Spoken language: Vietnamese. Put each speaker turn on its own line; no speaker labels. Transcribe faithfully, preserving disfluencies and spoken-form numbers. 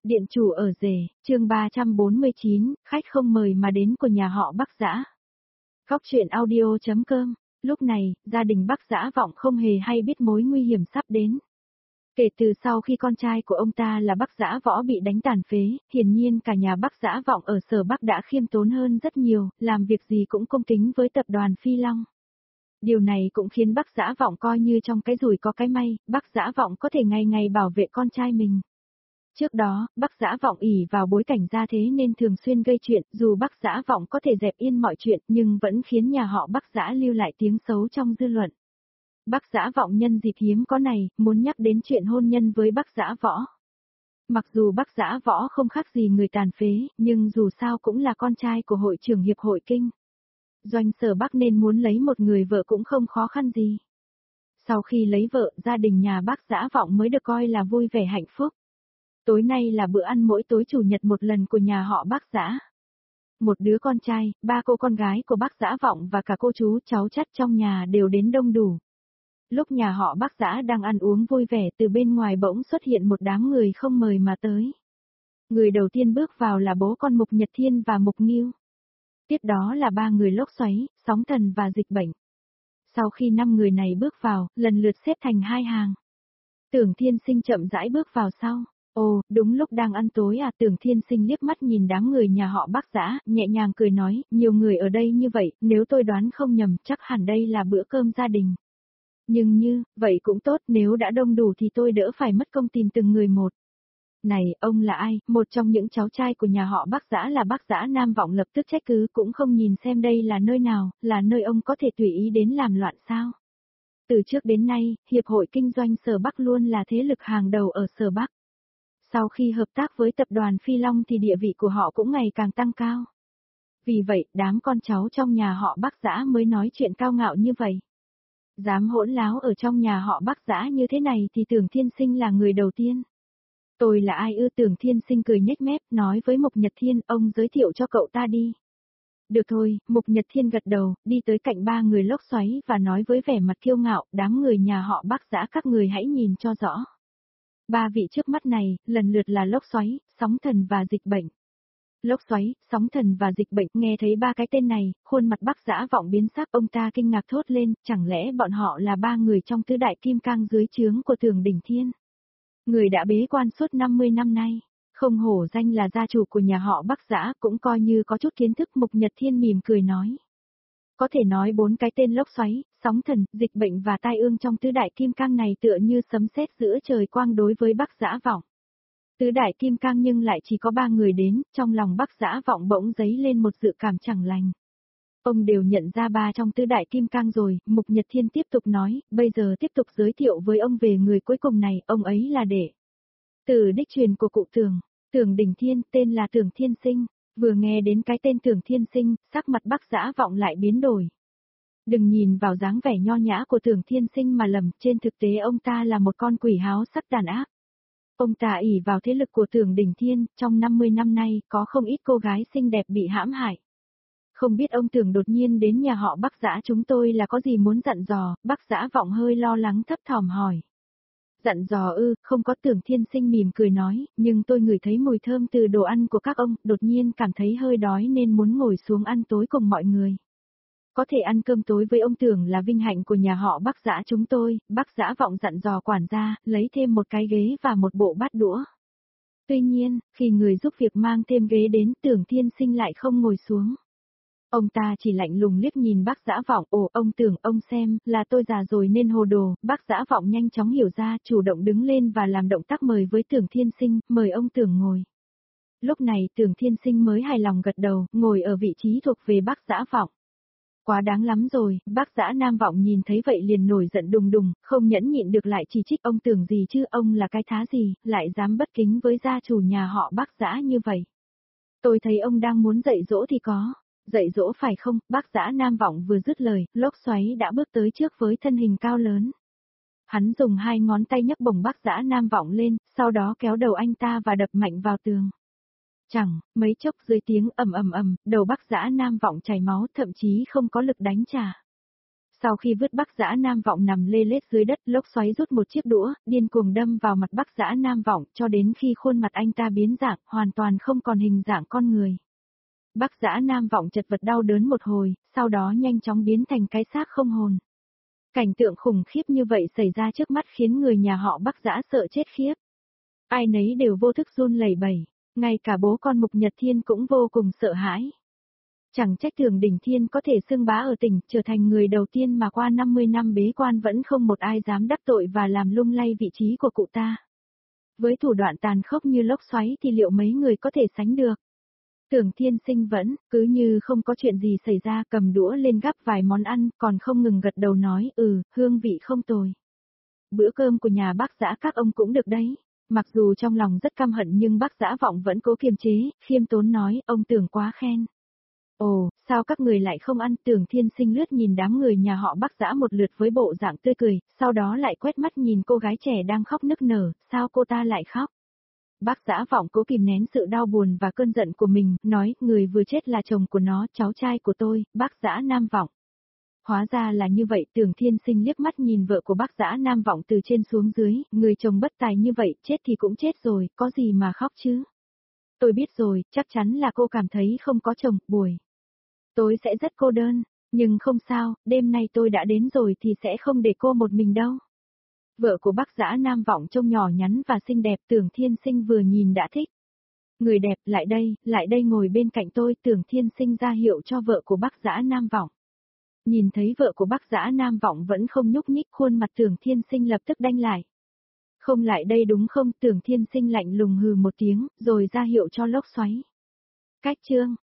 Điện chủ ở rể, chương ba trăm bốn mươi chín, khách không mời mà đến của nhà họ Bắc Dã. Góc truyện audio chấm com, lúc này, gia đình Bắc Dã Vọng không hề hay biết mối nguy hiểm sắp đến. Kể từ sau khi con trai của ông ta là Bắc Dã Võ bị đánh tàn phế, hiển nhiên cả nhà Bắc Dã Vọng ở Sở Bắc đã khiêm tốn hơn rất nhiều, làm việc gì cũng cung kính với tập đoàn Phi Long. Điều này cũng khiến Bắc Dã Vọng coi như trong cái rủi có cái may, Bắc Dã Vọng có thể ngày ngày bảo vệ con trai mình. Trước đó, Bắc Dã Vọng ỷ vào bối cảnh gia thế nên thường xuyên gây chuyện, dù Bắc Dã Vọng có thể dẹp yên mọi chuyện nhưng vẫn khiến nhà họ Bắc Dã lưu lại tiếng xấu trong dư luận. Bắc Dã Vọng nhân dịp hiếm có này, muốn nhắc đến chuyện hôn nhân với Bắc Dã Võ. Mặc dù Bắc Dã Võ không khác gì người tàn phế, nhưng dù sao cũng là con trai của hội trưởng hiệp hội kinh doanh Sở Bắc nên muốn lấy một người vợ cũng không khó khăn gì. Sau khi lấy vợ, gia đình nhà Bắc Dã Vọng mới được coi là vui vẻ hạnh phúc. Tối nay là bữa ăn mỗi tối chủ nhật một lần của nhà họ Bắc Dã. Một đứa con trai, ba cô con gái của Bắc Dã Vọng và cả cô chú cháu chắt trong nhà đều đến đông đủ. Lúc nhà họ Bắc Dã đang ăn uống vui vẻ, từ bên ngoài bỗng xuất hiện một đám người không mời mà tới. Người đầu tiên bước vào là bố con Mục Nhật Thiên và Mục Nghiêu. Tiếp đó là ba người lốc xoáy, sóng thần và dịch bệnh. Sau khi năm người này bước vào, lần lượt xếp thành hai hàng. Tưởng Thiên Sinh chậm rãi bước vào sau. Ồ, đúng lúc đang ăn tối à, Tưởng Thiên Sinh liếc mắt nhìn đám người nhà họ Bắc Dã, nhẹ nhàng cười nói, nhiều người ở đây như vậy, nếu tôi đoán không nhầm, chắc hẳn đây là bữa cơm gia đình. Nhưng như, vậy cũng tốt, nếu đã đông đủ thì tôi đỡ phải mất công tìm từng người một. Này, ông là ai? Một trong những cháu trai của nhà họ Bắc Dã là Bắc Dã Nam Vọng lập tức trách cứ, cũng không nhìn xem đây là nơi nào, là nơi ông có thể tùy ý đến làm loạn sao? Từ trước đến nay, Hiệp hội Kinh doanh Sở Bắc luôn là thế lực hàng đầu ở Sở Bắc. Sau khi hợp tác với tập đoàn Phi Long thì địa vị của họ cũng ngày càng tăng cao. Vì vậy, đám con cháu trong nhà họ Bắc Dã mới nói chuyện cao ngạo như vậy. Dám hỗn láo ở trong nhà họ Bắc Dã như thế này thì Tưởng Thiên Sinh là người đầu tiên. Tôi là ai ư? Tưởng Thiên Sinh cười nhếch mép, nói với Mục Nhật Thiên, ông giới thiệu cho cậu ta đi. Được thôi, Mục Nhật Thiên gật đầu, đi tới cạnh ba người lốc xoáy và nói với vẻ mặt kiêu ngạo, đám người nhà họ Bắc Dã các người hãy nhìn cho rõ. Ba vị trước mắt này, lần lượt là lốc xoáy, sóng thần và dịch bệnh. Lốc xoáy, sóng thần và dịch bệnh, nghe thấy ba cái tên này, khuôn mặt Bắc Dã Vọng biến sắc, ông ta kinh ngạc thốt lên, chẳng lẽ bọn họ là ba người trong tứ đại kim cang dưới trướng của Tưởng Đỉnh Thiên. Người đã bế quan suốt năm mươi năm nay, không hổ danh là gia chủ của nhà họ Bắc Dã, cũng coi như có chút kiến thức. Mục Nhật Thiên mỉm cười nói. Có thể nói bốn cái tên lốc xoáy, sóng thần, dịch bệnh và tai ương trong tứ đại kim cang này tựa như sấm sét giữa trời quang đối với Bắc Dã Vọng. Tứ đại kim cang nhưng lại chỉ có ba người đến, trong lòng Bắc Dã Vọng bỗng dấy lên một dự cảm chẳng lành. Ông đều nhận ra ba trong tứ đại kim cang rồi, Mục Nhật Thiên tiếp tục nói, bây giờ tiếp tục giới thiệu với ông về người cuối cùng này, ông ấy là đệ tử đích truyền của cụ Tưởng, Tưởng Đỉnh Thiên, tên là Tưởng Thiên Sinh. Vừa nghe đến cái tên Tưởng Thiên Sinh, sắc mặt Bắc Dã Vọng lại biến đổi. Đừng nhìn vào dáng vẻ nho nhã của Tưởng Thiên Sinh mà lầm, trên thực tế ông ta là một con quỷ háo sắc tàn ác. Ông ta ỷ vào thế lực của Tưởng Đỉnh Thiên, trong năm mươi năm nay, có không ít cô gái xinh đẹp bị hãm hại. Không biết ông Tưởng đột nhiên đến nhà họ Bắc Dã chúng tôi là có gì muốn dặn dò, Bắc Dã Vọng hơi lo lắng thấp thỏm hỏi. Dặn dò ư, không có. Tưởng Thiên Sinh mỉm cười nói, nhưng tôi ngửi thấy mùi thơm từ đồ ăn của các ông, đột nhiên cảm thấy hơi đói nên muốn ngồi xuống ăn tối cùng mọi người. Có thể ăn cơm tối với ông Tưởng là vinh hạnh của nhà họ Bắc Dã chúng tôi, Bắc Dã Vọng dặn dò quản gia, lấy thêm một cái ghế và một bộ bát đũa. Tuy nhiên, khi người giúp việc mang thêm ghế đến, Tưởng Thiên Sinh lại không ngồi xuống. Ông ta chỉ lạnh lùng liếc nhìn Bắc Dã Vọng, ồ, ông Tưởng, ông xem, là tôi già rồi nên hồ đồ. Bắc Dã Vọng nhanh chóng hiểu ra, chủ động đứng lên và làm động tác mời với Tưởng Thiên Sinh, mời ông Tưởng ngồi. Lúc này Tưởng Thiên Sinh mới hài lòng gật đầu, ngồi ở vị trí thuộc về Bắc Dã Vọng. Quá đáng lắm rồi, Bắc Dã Nam Vọng nhìn thấy vậy liền nổi giận đùng đùng, không nhẫn nhịn được lại chỉ trích ông Tưởng gì chứ, ông là cái thá gì, lại dám bất kính với gia chủ nhà họ Bắc Dã như vậy. Tôi thấy ông đang muốn dạy dỗ thì có. Dạy dỗ phải không? Bắc Dã Nam Vọng vừa dứt lời, lốc xoáy đã bước tới trước với thân hình cao lớn. Hắn dùng hai ngón tay nhấc bổng Bắc Dã Nam Vọng lên, sau đó kéo đầu anh ta và đập mạnh vào tường. Chẳng, mấy chốc dưới tiếng ầm ầm ầm, đầu Bắc Dã Nam Vọng chảy máu, thậm chí không có lực đánh trả. Sau khi vứt Bắc Dã Nam Vọng nằm lê lết dưới đất, lốc xoáy rút một chiếc đũa, điên cuồng đâm vào mặt Bắc Dã Nam Vọng cho đến khi khuôn mặt anh ta biến dạng, hoàn toàn không còn hình dạng con người. Bắc Dã Nam Vọng chật vật đau đớn một hồi, sau đó nhanh chóng biến thành cái xác không hồn. Cảnh tượng khủng khiếp như vậy xảy ra trước mắt khiến người nhà họ Bắc Dã sợ chết khiếp. Ai nấy đều vô thức run lẩy bẩy, ngay cả bố con Mục Nhật Thiên cũng vô cùng sợ hãi. Chẳng trách Tưởng Đỉnh Thiên có thể xưng bá ở tỉnh, trở thành người đầu tiên mà qua năm mươi năm bế quan vẫn không một ai dám đắc tội và làm lung lay vị trí của cụ ta. Với thủ đoạn tàn khốc như lốc xoáy thì liệu mấy người có thể sánh được? Tưởng Thiên Sinh vẫn, cứ như không có chuyện gì xảy ra, cầm đũa lên gắp vài món ăn, còn không ngừng gật đầu nói, ừ, hương vị không tồi. Bữa cơm của nhà Bác Dã các ông cũng được đấy. Mặc dù trong lòng rất căm hận nhưng Bác Dã Vọng vẫn cố kiềm chế, khiêm tốn nói, ông Tưởng quá khen. Ồ, sao các người lại không ăn? Tưởng Thiên Sinh lướt nhìn đám người nhà họ Bắc Dã một lượt với bộ dạng tươi cười, sau đó lại quét mắt nhìn cô gái trẻ đang khóc nức nở, sao cô ta lại khóc? Bác Dã Vọng cố kìm nén sự đau buồn và cơn giận của mình, nói, người vừa chết là chồng của nó, cháu trai của tôi, Bác Dã Nam Vọng. Hóa ra là như vậy, Tưởng Thiên Sinh liếc mắt nhìn vợ của Bác Dã Nam Vọng từ trên xuống dưới, người chồng bất tài như vậy, chết thì cũng chết rồi, có gì mà khóc chứ? Tôi biết rồi, chắc chắn là cô cảm thấy không có chồng, buổi tối sẽ rất cô đơn, nhưng không sao, đêm nay tôi đã đến rồi thì sẽ không để cô một mình đâu. Vợ của Bác Dã Nam Vọng trông nhỏ nhắn và xinh đẹp, Tưởng Thiên Sinh vừa nhìn đã thích. Người đẹp, lại đây, lại đây ngồi bên cạnh tôi, Tưởng Thiên Sinh ra hiệu cho vợ của Bác Dã Nam Vọng. Nhìn thấy vợ của Bác Dã Nam Vọng vẫn không nhúc nhích, khuôn mặt Tưởng Thiên Sinh lập tức đanh lại. Không lại đây đúng không? Tưởng Thiên Sinh lạnh lùng hừ một tiếng, rồi ra hiệu cho lốc xoáy. Cách chương